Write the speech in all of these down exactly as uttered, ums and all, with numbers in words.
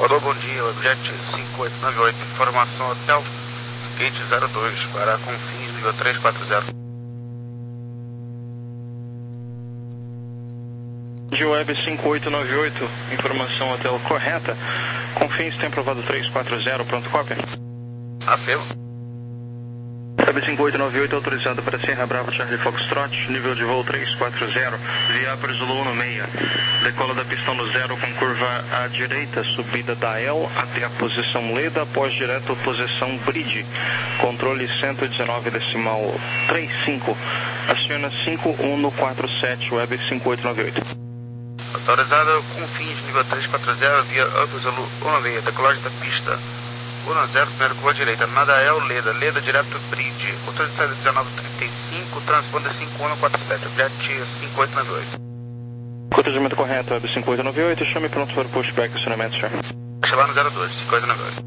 Alô, bom dia, Webjet cinco oito nove oito, informação hotel, gate zero dois, para Confins, nível três quatro zero. De Web cinco oito nove oito, informação hotel correta, Confins tem aprovado três quatro zero, pronto, cópia. Afirma. Web cinco oito nove oito autorizado para Serra Brava Charlie Foxtrot, nível de voo três quatro zero, via Zulu no meia. Decola da pista no zero com curva à direita, subida da L até a posição Leda, após direto posição Bridge. Controle cento e dezenove decimal trinta e cinco, aciona cinco um quatro sete, Web cinco oito nove oito. Autorizado Confins, nível três quatro zero, via Zulu no meia. Decolagem da pista um zero, primeiro curva à direita, nada é o Leda, Leda direto Bridge, controle de saída dezenove trinta e cinco, transponder cinco um quatro sete, Jet cinco oito nove oito. Atendimento correto, Web cinco oito nove oito, chame pronto para o pushback, acionamento, senhor. Chamar no zero dois, cinco oito nove oito.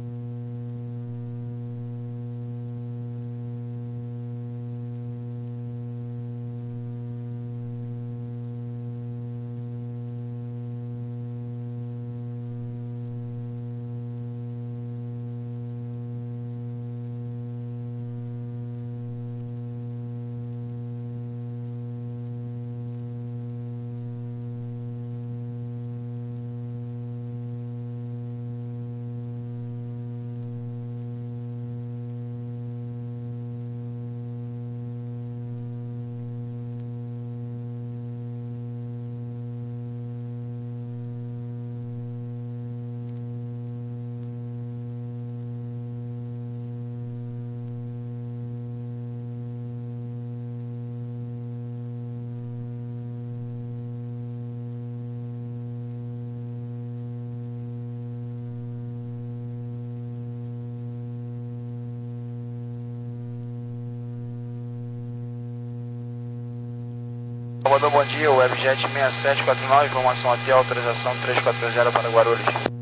Salvador, bom dia, Webjet seis sete quatro nove, informação hotel, autorização três quatro zero para Guarulhos.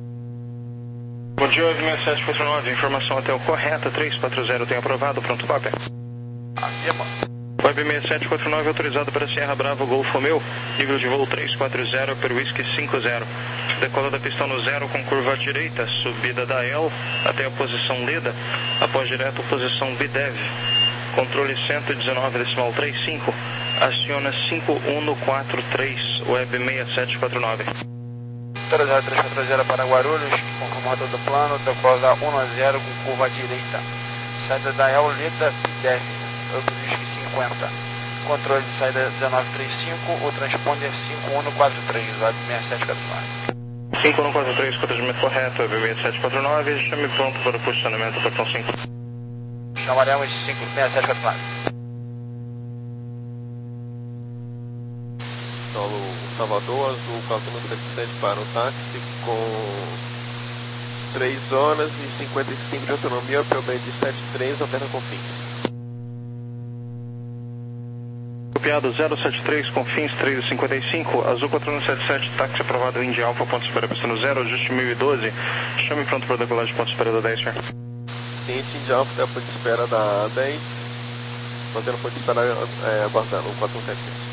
Bom dia, Web seis sete quatro nove, informação hotel correta, três quatro zero tem aprovado, pronto, cópia. Afirma. Web seis sete quatro nove autorizado para Serra Brava Golfo Romeu, nível de voo três quatro zero, per Whisky cinco zero. Decola da pista no zero com curva à direita, subida da L até a posição Leda, após direto posição B D E V. Controle cento e dezenove decimal trinta e cinco, aciona cinco um quatro três, Web seis sete quatro nove. Autorizado três quatro zero para Guarulhos, confirmado do plano, decola um zero com curva à direita. Saída da L, Leda, B D E V, Whisky cinquenta. Controle de saída dezenove trinta e cinco, o transponder cinco um quatro três, Web seis sete quatro nove. cinco um quatro três, atendimento correto, Web seis sete quatro nove, chame pronto para o posicionamento, portão cinco. Chamaremos seis sete quatro nove. Solo Salvador, Azul quatorze setenta e sete para o táxi com três horas e cinquenta e cinco de autonomia, pelo bem de sete três, alterna Confins. Copiado zero sete três, Confins três e cinquenta e cinco, Azul quatorze setenta e sete, táxi aprovado Indy Alfa, ponto espera pista no zero, ajuste mil e doze, chame pronto para decolagem, ponto espera da dez, senhor. Ciente Indy Alfa, até ponto de espera da dez, mantendo ponto de espera é, aguardando o quatorze setenta e sete.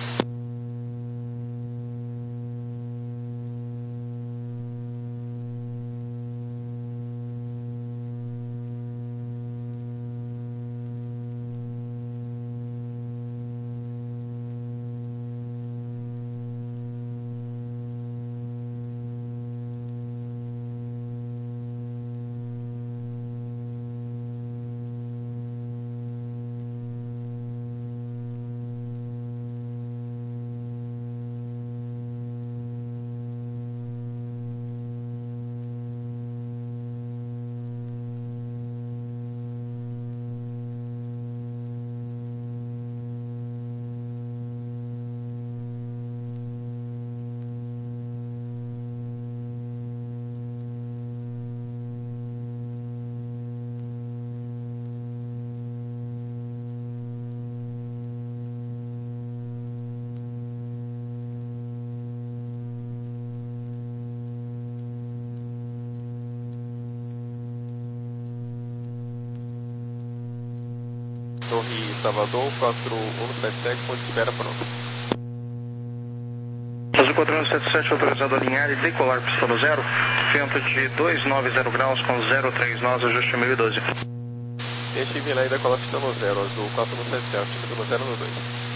Torre Salvador, quatro um sete sete, ponto de espera pronto. Azul quatro sete sete autorizado a alinhar e decolar pista no zero, vento de duzentos e noventa graus com zero três nós, ajuste mil e doze. Deixe vir lá e decolar pista no zero, azul quatro sete sete, pista no zero no dois.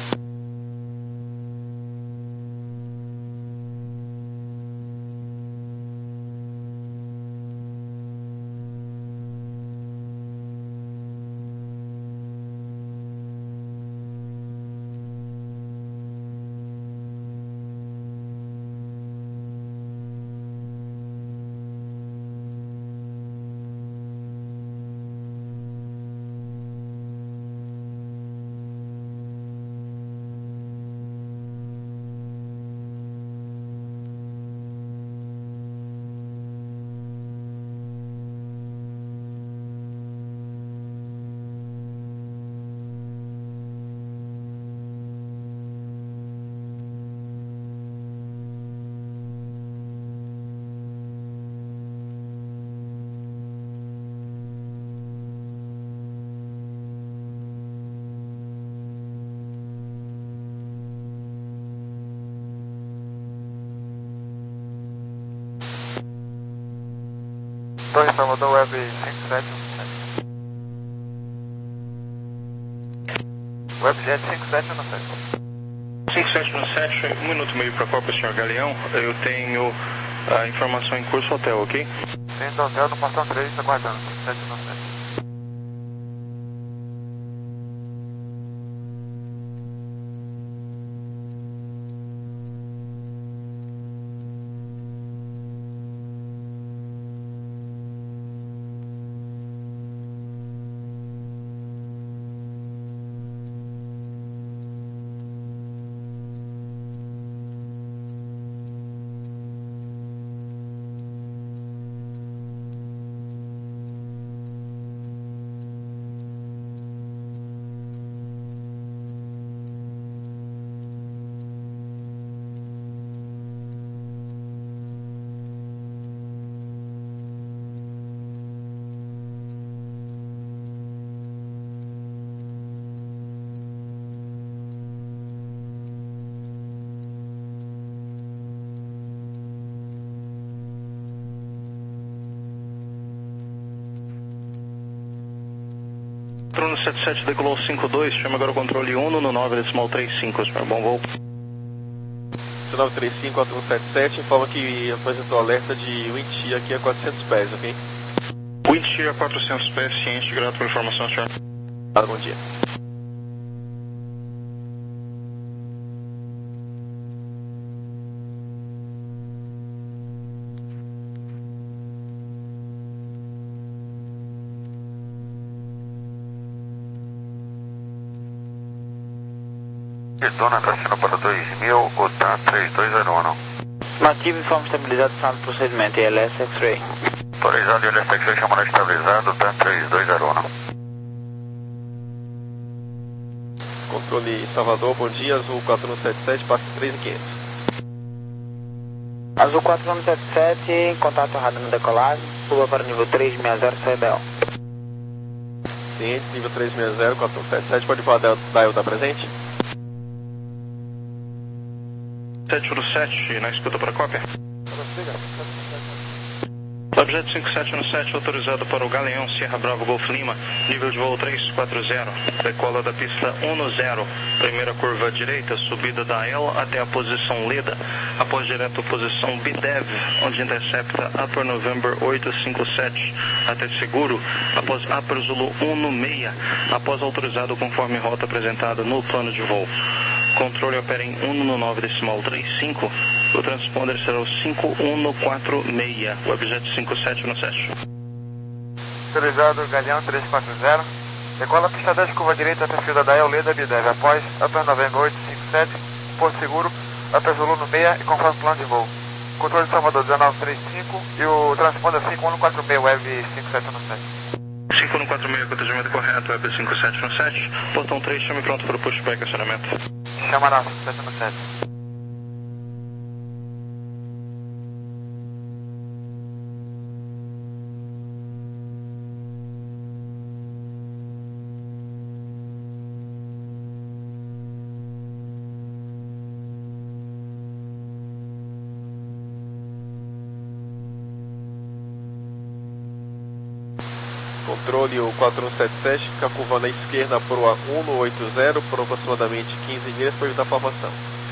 Torre Salvador Web cinco sete um sete. Webjet cinco sete um sete. cinco sete um sete, um minuto e meio para Copa, senhor Galeão. Eu tenho a informação em curso hotel, ok? Tem do hotel no portão três, aguardando, cinco sete um sete. Trono sete sete decolou cinco dois, chama agora o controle Uno no nove decimal trinta e cinco, senhor. Bom voo. nove três cinco quatro um sete sete informa que apresentou alerta de wind shear aqui a quatrocentos pés, ok? Wind shear a quatrocentos pés, ciente, grato pela informação, senhor. Ah, bom dia. Dona Cassino para dois mil, o T A três dois zero um. Nativo informe estabilizado, final do procedimento, I L S X-Ray. Autorizado I L S X-Ray, chamando estabilizado, T A três dois zero um. Controle Salvador, bom dia, azul quatro um sete sete, passe três mil e quinhentos. Azul quatro um sete sete, contato errado na decolagem, suba para nível três seis zero, C B L. Ciente, nível três seis zero, quatro um sete sete, pode falar da dial da presente? sete um sete, na escuta para a cópia. Objeto cinco sete um sete, autorizado para o Galeão Sierra Bravo Golf Lima, nível de voo três quatro zero, decola da pista um no zero, primeira curva direita, subida da L até a posição Leda, após direto posição B D E V, onde intercepta Upper November oito cinco sete, até seguro, após Upper Zulu um no seis, após autorizado conforme rota apresentada no plano de voo. Controle opera em um no nove decimal trinta e cinco. O transponder será o cinco um no quatro seis. O objeto cinco sete um sete. Autorizado Galeão três quatro zero. Decola a pista dez, curva direita até fio da Dial Leda B D E V. Após Upper November oito cinco sete, Porto Seguro, Upper Zulu no seis e conforme plano de voo. Controle de Salvador dezenove trinta e cinco e o transponder cinco um no quatro seis, Web cinco sete um sete. cinco um quatro seis, acompanhamento correto, Web cinco sete um sete. Portão três, chame pronto para o pushback acionamento. Chama na cinco sete um sete. Controle o quatro um sete sete, fica curvando à esquerda para o cento e oitenta por aproximadamente quinze milhas depois da formação.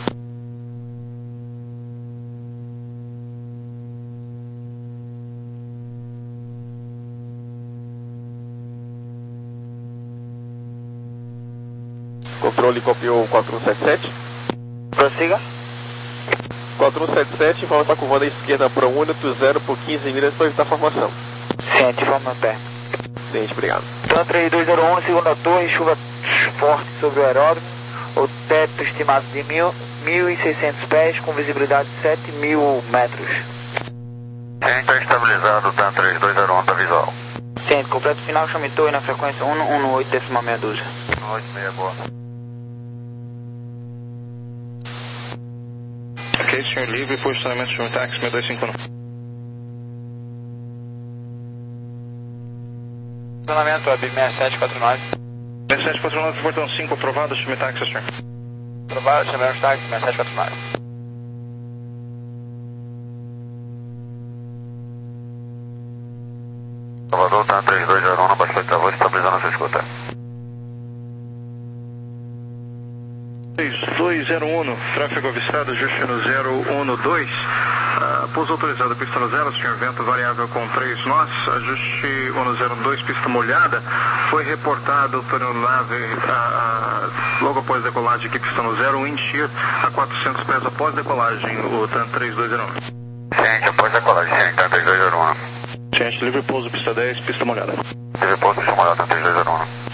Controle copiou o quatro um sete sete. Prossiga. quatro um sete sete, informa que está curvando à esquerda para o cento e oitenta por quinze milhas depois da formação. Ciente, forma pé. Ciente, obrigado. Então três dois zero um, segunda torre, chuva forte sobre o aeródromo. O teto estimado de mil e seiscentos pés, com visibilidade de sete mil metros. Ciente, está estabilizado, TAM três dois zero um, tá visual. Ciente, completo final, chame torre na frequência um um oito, décima meia dúzia. um oito seis, boa. Ok, senhor livre, posicionamento de táxi seis dois cinco um. Posicionamento web seis sete quatro nove. seis sete quatro nove, portão cinco, aprovado, chame táxi, senhor. Aprovado, chamamos táxi seis sete quatro nove. Salvador, TAM três dois zero um, na baixa oitava, estabilizando a sua escuta. três dois zero um, tráfego avistado, ajuste no zero um dois. Uh, pouso autorizado, pista no zero, senhor, vento variável com três nós, ajuste um zero dois, pista molhada. Foi reportado por aeronave uh, uh, logo após decolagem aqui, pista no zero, wind shear a quatrocentos pés após decolagem, o TAM três dois zero um. Ciente, após decolagem, ciente, TAM três dois zero um. Ciente, livre pouso, pista dez, pista molhada. Livre pouso, pista molhada, TAM três dois zero um.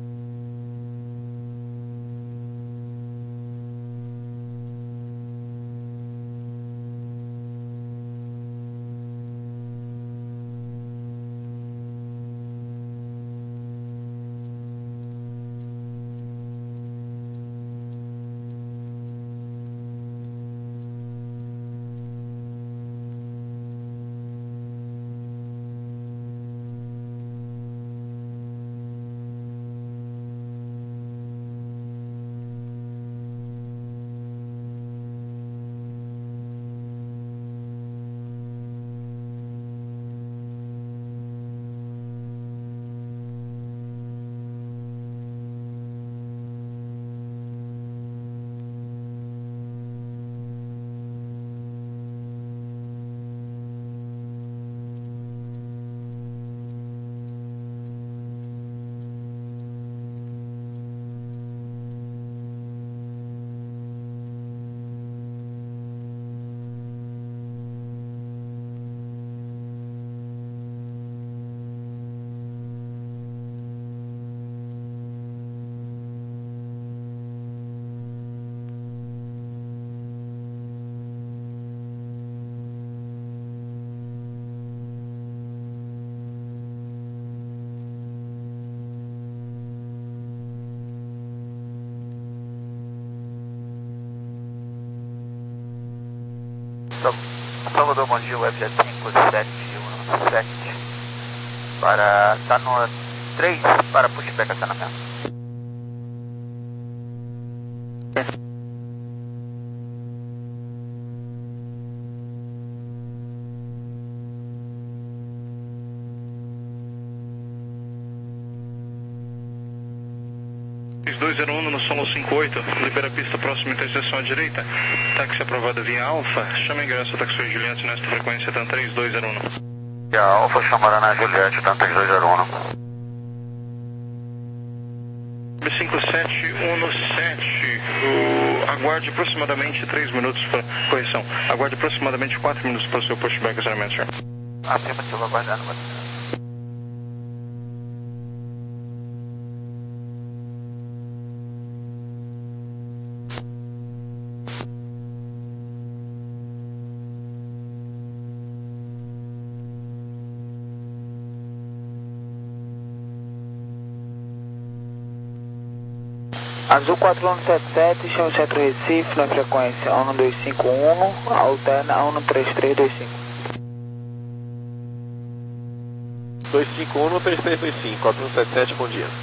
Salvador, bom dia, web cinco sete um sete para, tá no três para pushback acionamento. três dois zero um no solo cinco oito, libera a pista próxima interseção à direita. Táxi aprovado via Alfa, chama ingresso taxi Juliette nesta frequência, TAM três dois zero um. Via Alfa, chamará na Juliette, TAM três dois zero um. cinco sete um sete, o... aguarde aproximadamente três minutos para correção. Aguarde aproximadamente quatro minutos para o seu pushback acionamento, senhor. Afirmativo, aguardando. Azul quatro um sete sete, chama o centro Recife na frequência um dois cinco um, alterna um três três dois cinco. dois cinco um, três três dois cinco, quatro um sete sete, bom dia.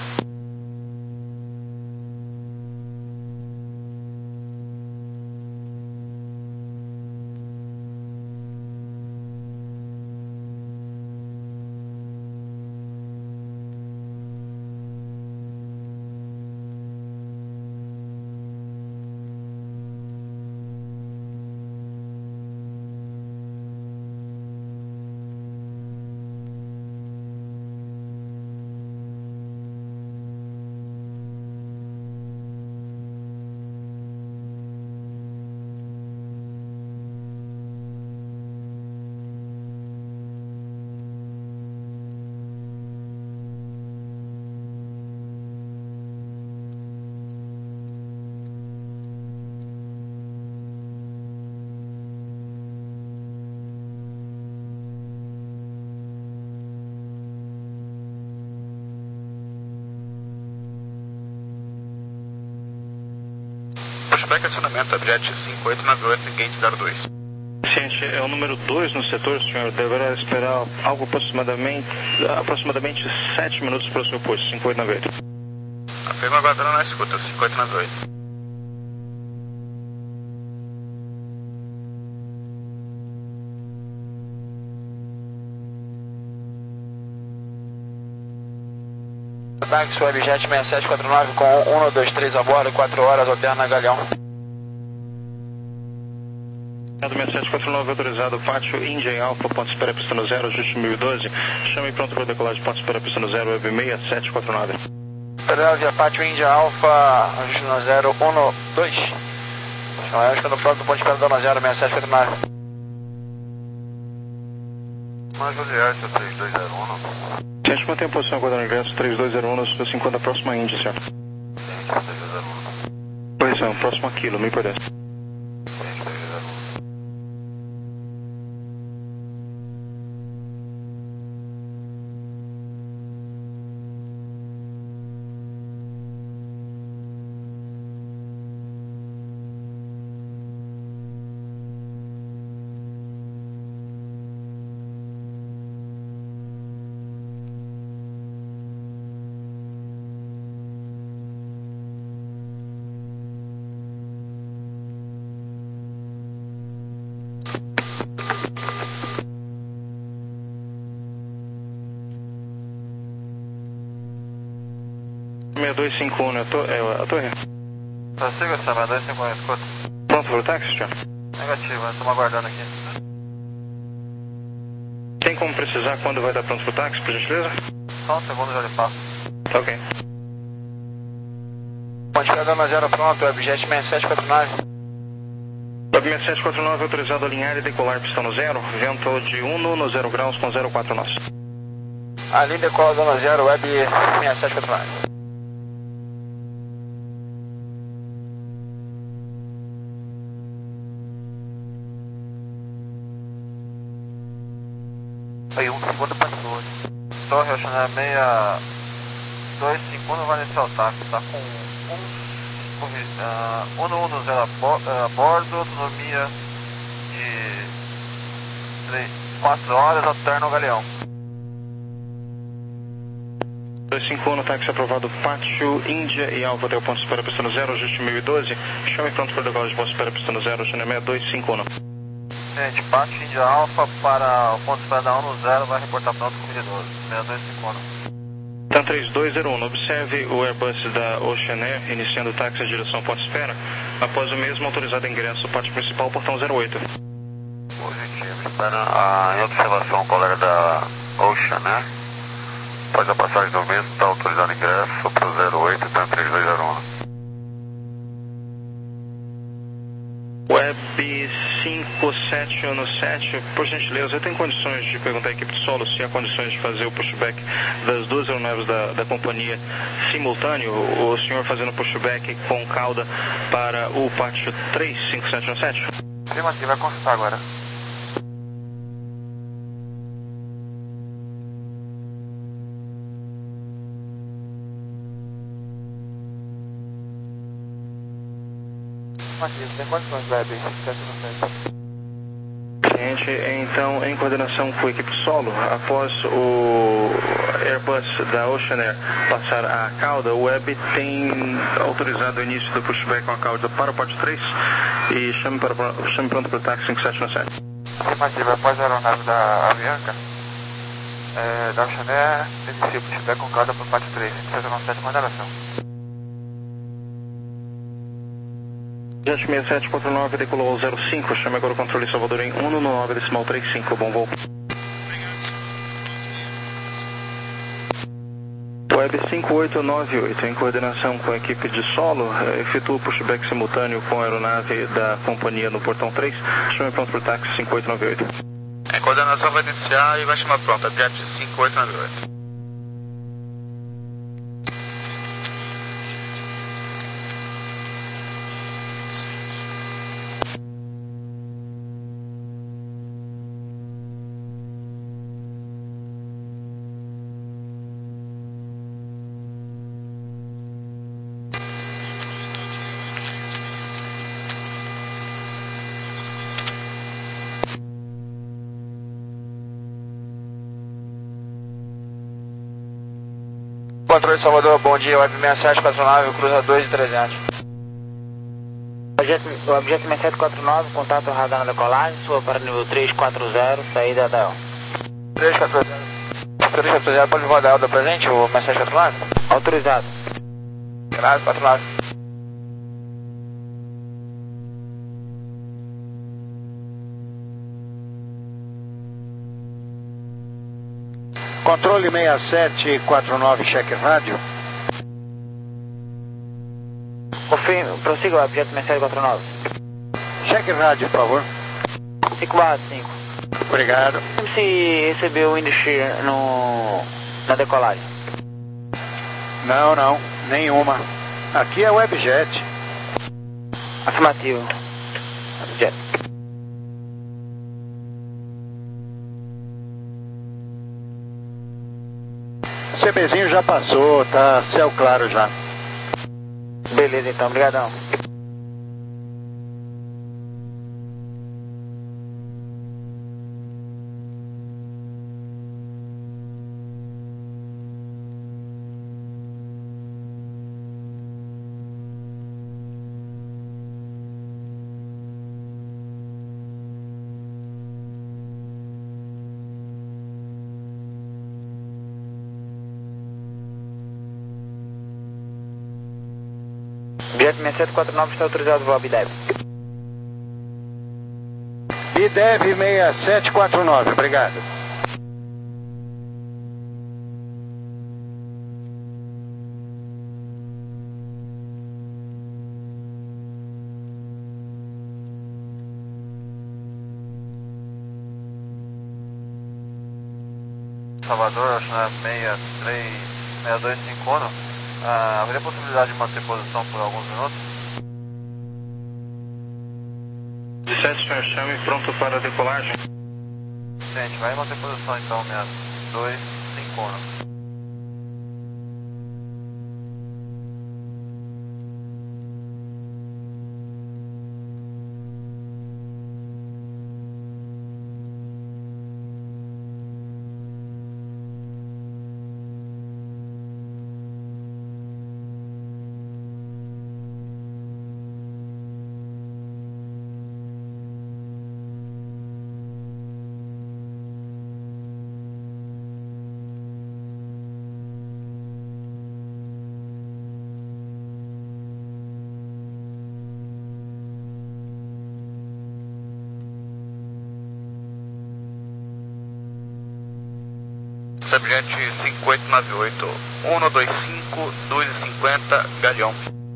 pushback acionamento, Abjet cinco oito nove oito, gate zero dois. Ciente, é o número dois no setor, senhor. Deverá esperar algo aproximadamente, aproximadamente sete minutos para o seu posto, cinco oito nove oito. Afirma aguardando na escuta, cinco oito nove oito. Táxi Webjet seis sete quatro nove com um dois três a bordo, quatro horas, alterna Galeão. seis sete quatro nove autorizado, pátio Índia em Alfa, ponto espera pista no zero, ajuste mil e doze. Chame pronto para decolagem, ponto espera pista no zero, Web seis sete quatro nove. Beleza, pátio Índia Alfa, ajuste no zero, um dois. Chama ficando pronto, ponto espera no zero, seis sete quatro nove. Mais Juliette, três dois zero um. Ciente, mantém a posição aguardando ingresso, três dois zero um, na sua cinquenta, próxima Índia, senhor. Ciente, três dois zero um. Posição, próximo a quilo, mil por dez. Ciente, três dois zero um. seis dois cinco um, né? To é a torre? Prossiga, seis dois cinco um, escuta. Pronto para o táxi, senhor? Negativo, estamos aguardando aqui. Tem como precisar quando vai estar pronto para o táxi, por gentileza? Só um segundo, já lhe passo. Tá ok. Ponte Pedra no zero pronto, Webjet seis sete quatro nove. Web seis sete quatro nove autorizado a alinhar e decolar pistão no zero, vento de um no zero graus com zero quatro nós. Ali decola dona zero, Web seis sete quatro nove. Aí, um segundo passou. Torre Oceanar seis dois cinco um vai iniciar o táxi, tá com um, uh, um um zero a, bo a bordo, autonomia de quatro horas, alterna o Galeão. dois cinco um no táxi aprovado, pátio Índia e Alfa até o ponto de espera pista no zero, ajuste mil e doze. Chame pronto para decolagem de ponto de espera pista no zero, China seis dois cinco um. Gente, pátio Índia Alfa para o ponto de espera da um no zero, vai reportar pronto o corredor, seis dois cinco um. Então três dois zero um, observe o Airbus da Oceanair iniciando o táxi em direção ao ponto de espera. Após o mesmo, autorizado ingresso, pátio principal, portão zero oito. Positivo, espera a, em observação o colega da Oceanair. Após a passagem do mesmo, está autorizado ingresso para o zero oito, então três dois zero um. Web cinco sete um sete, por gentileza, eu tenho condições de perguntar à equipe de solo se há condições de fazer o pushback das duas aeronaves da, da companhia simultâneo, o senhor fazendo pushback com cauda para o pátio três cinco sete um sete? Prima aqui, vai consultar agora. Aqui, tem condições, Web sete um sete. Gente, então, em coordenação com a equipe solo, após o Airbus da Oceanair passar a cauda, o Web tem autorizado o início do pushback com a cauda para o pátio três e chame, para, chame pronto para o táxi cinco sete um sete. Afirmativa, após a aeronave da Avianca, é, da Oceanair, inicia o pushback com cauda para o pátio três, cinco sete um sete, moderação. Jet seis sete quatro nove decolou ao zero cinco, chame agora o controle Salvador em um nove decimal trinta e cinco, bom voo. Web cinco oito nove oito, em coordenação com a equipe de solo, efetua o pushback simultâneo com a aeronave da companhia no portão três, chame pronto para o táxi cinco oito nove oito. A coordenação vai iniciar e vai chamar pronta, Jet cinco oito nove oito. Controle de Salvador, bom dia, Web seis sete quatro nove, cruza dois e trezentos. Objeto, objeto seis sete quatro nove, contato radar na decolagem, sua para nível três quatro zero, saída da El. três quatro zero. três quatro zero, pode voar da Elda presente, o seis sete quatro nove? Autorizado. Grave, quatro nove. Controle seis sete quatro nove, cheque rádio. Confirme, prossiga o objeto seis sete quatro nove. Cheque rádio, por favor. cinco barra cinco. Obrigado. Se recebeu o índice no, na decolagem? Não, não, nenhuma. Aqui é Webjet. Afirmativo. Objeto. CBzinho já passou, tá céu claro já. Beleza então, obrigadão. Objeto seis sete quatro nove está autorizado para o Bidev. Bidev seis sete quatro nove, obrigado. Salvador, China seis três seis dois cinco um. Ah, haveria possibilidade de manter posição por alguns minutos? sete, senhor, chame pronto para a decolagem. Gente, vai manter posição então, seis dois cinco um. Subject cinco oito nove oito, um dois cinco, dois cinquenta, Galeão.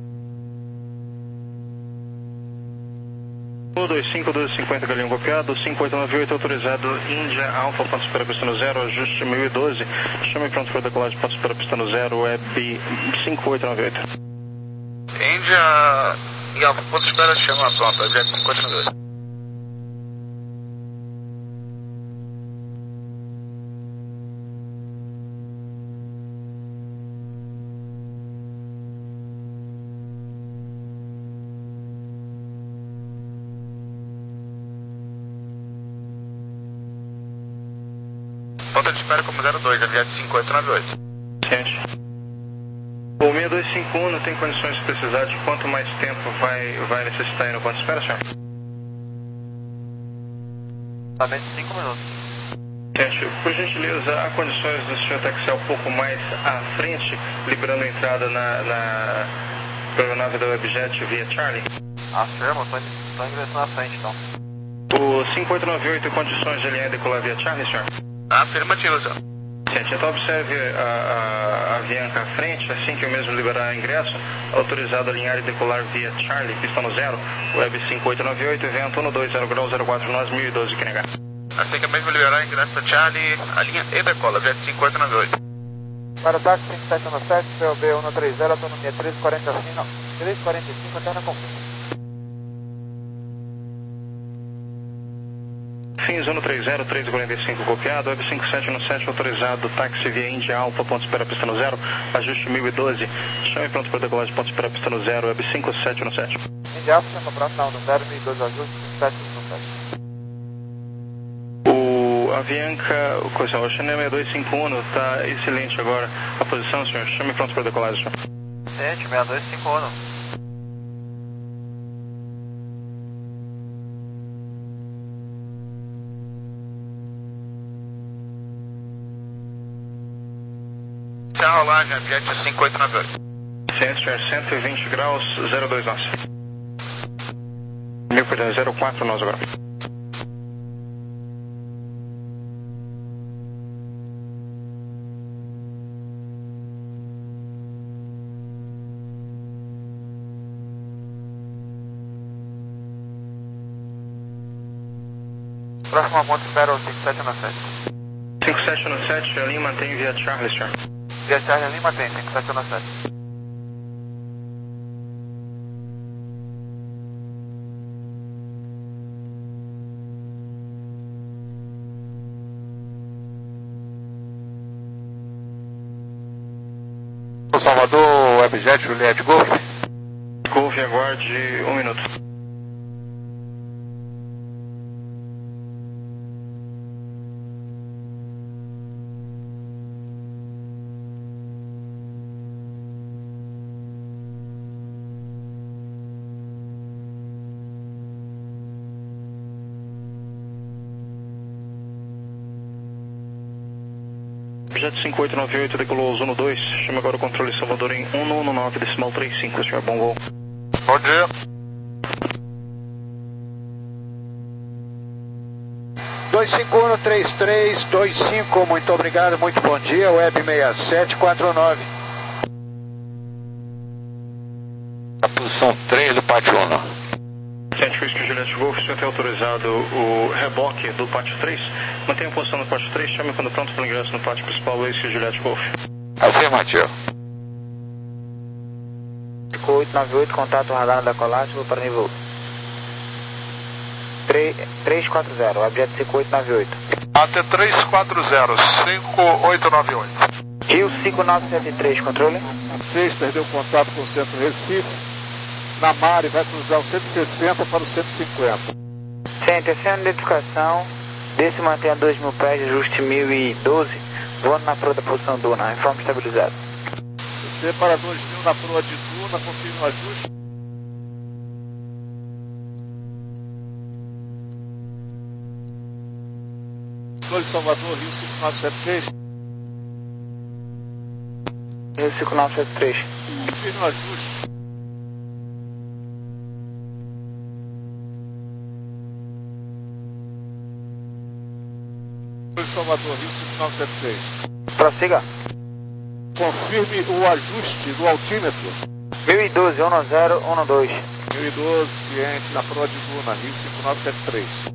um dois cinco, dois cinquenta, Galeão copiado, cinco oito nove oito autorizado, Índia, Alfa, pontos para pista no zero, ajuste mil e doze, chame pronto para decolagem, pontos para pista no zero, Web cinco oito nove oito. Índia e Alfa, ponto de espera, chama pronto, objeto cinco oito nove oito. Ponta de espera como zero dois, aviado cinco oito nove oito. Ciente. O seis dois cinco um não tem condições de precisar de quanto mais tempo vai, vai necessitar aí no ponto de espera, senhor? Somente cinco minutos. Ciente. Por gentileza, há condições do senhor taxiar um pouco mais à frente, liberando a entrada na, na aeronave da Webjet via Charlie? Afirma, estou ingressando na frente então. O cinco oito nove oito tem condições de alinhar e decolar via Charlie, senhor? Afirmativo, senhor. Gente, então observe a, a, a Avianca à frente, assim que eu mesmo liberar ingresso, autorizado a alinhar e decolar via Charlie, pista no zero, Web cinco oito nove oito, evento um dois zero grau zero quatro nós mil e doze, Q N H. Assim que eu mesmo liberar ingresso da Charlie, a linha e decola, jet cinco oito nove oito. Para o táxi cinco sete um sete, P O B um três zero, autonomia três quarenta e cinco, três quarenta e cinco até na confirma. Fins um três zero, três quarenta e cinco copiado, Web cinco sete um sete autorizado, táxi via Índia Alfa, ponto espera pista no zero, ajuste mil e doze, chame pronto para decolagem, ponto espera pista no zero, Web cinco sete um sete. Índia Alfa, chama pronto, não, no zero, mil e doze, ajuste, cinco sete um sete. O Avianca, coisa, o China seis dois cinco um está excelente agora. A posição, senhor, chame pronto para decolagem, senhor. Gente, seis dois cinco um. Sem rolagem, Jet cinco oito nove oito. Sim, senhor, cento e vinte graus, zero dois nós. Mil, perdão, zero quatro nós agora. Próximo ponto, espera o cinco sete um sete. cinco sete um sete, a linha mantém via Charlie, senhor. Via Charlie, a linha mantém cinco sete um sete. Salvador, Webjet, Juliette Golf. Golf, aguarde um minuto. Jet cinco oito nove oito decolou ao Zona dois, chama agora o controle Salvador em um um nove, decimal trinta e cinco, senhor, bom voo. Bom dia. dois cinco um três três dois cinco, muito obrigado, muito bom dia, Web seis sete quatro nove. A posição três do pátio um. Gente, Whisky Juliette Golf, o senhor tem autorizado o reboque do pátio três. Mantenha a posição no pátio três, chame quando pronto para o ingresso no pátio principal, Whisky Juliette Golf. Afirmativo. cinco oito nove oito, contato radar da decolagem, vou para nível três quatro zero, objeto cinco oito nove oito. A T três quatro zero, cinco oito nove oito. Rio cinco nove sete três, controle. seis perdeu contato com o centro Recife. Na Mare vai cruzar o cento e sessenta para o cento e cinquenta. Center, sem identificação, desce e mantém a dois mil pés, ajuste mil e doze, voando na proa da posição Duna, informe estabilizado. Você para dois mil na proa de Duna, confirme o ajuste. Controle Salvador, Rio cinco nove sete três. Rio cinco nove sete três. Confirme o ajuste. Salvador, Rio cinco nove sete três. Prossiga. Confirme o ajuste do altímetro. mil e doze, um zero um dois. mil e doze, ciente, na proa de Duna, Rio cinco nove sete três.